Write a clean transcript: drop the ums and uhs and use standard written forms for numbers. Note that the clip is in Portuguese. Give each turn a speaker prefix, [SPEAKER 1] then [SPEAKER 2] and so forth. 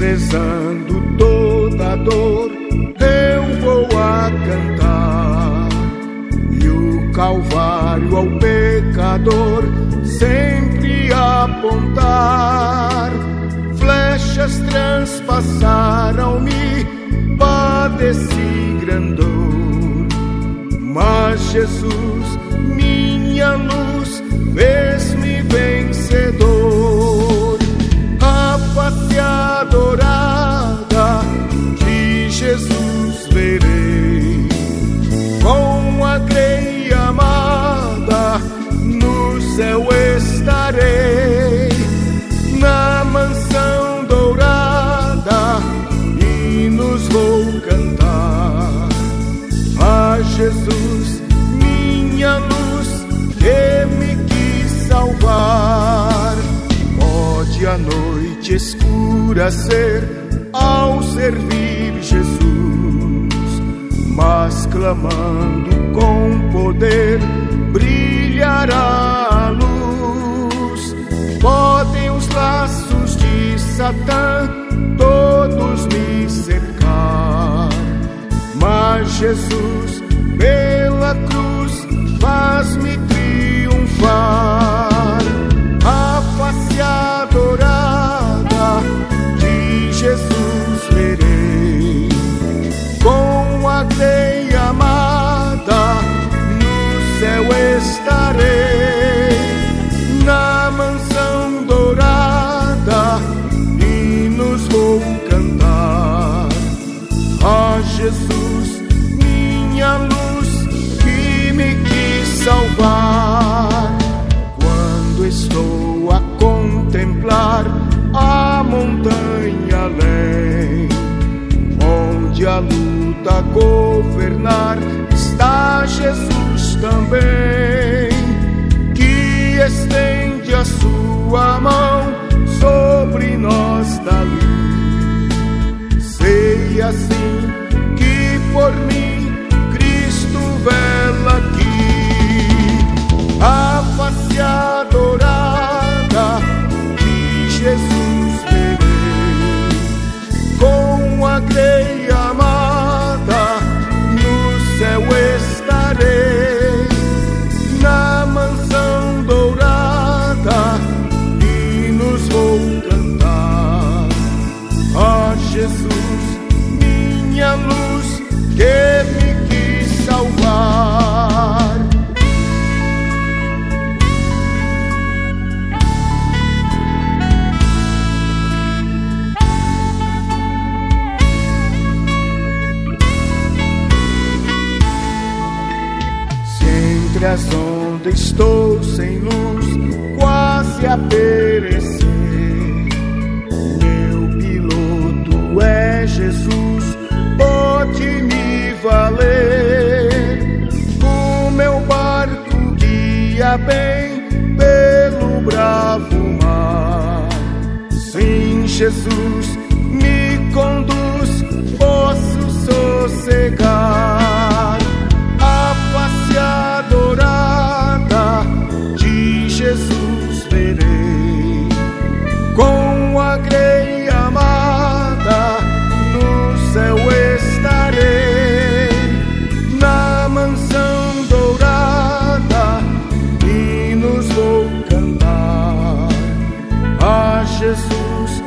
[SPEAKER 1] desprezando toda dor, eu vou a cantar. E o Calvário ao pecador sempre apontar. Flechas transpassaram-me, padeci grande dor. Mas Jesus, minha luz, fez-me vencedor. A face adorada de Jesus verei, com a grei amada no céu estarei, na mansão dourada hinos vou cantar. A Jesus, minha luz, que me quis salvar. Pode a noite escura ser ao servir Jesus, mas clamando com poder brilhará a luz. Podem os laços de Satã todos me cercar, mas Jesus pela cruz faz-me triunfar. A face adorada de Jesus verei, com a grei amada no céu estarei, na mansão dourada hinos vou cantar. A Jesus, minha luz, que me quis salvar. Quando estou a contemplar a montanha além, onde a luta governar, está Jesus também, que estende a sua mão sobre nós dali. Sei assim que por mim Cristo vela aqui. A face adorada de Jesus verei, com a grei amada no céu estarei, na mansão dourada hinos vou cantar. A Jesus, minha luz, que me quis salvar. Se entre as ondas estou sem luz, quase a perecer, meu piloto é Jesus, pode me valer. O meu barco guia bem pelo bravo mar. Sim, Jesus me conduz, posso sossegar. A face adorada de Jesus verei, com a grei amada no céu estarei, na mansão dourada hinos vou cantar. A Jesus,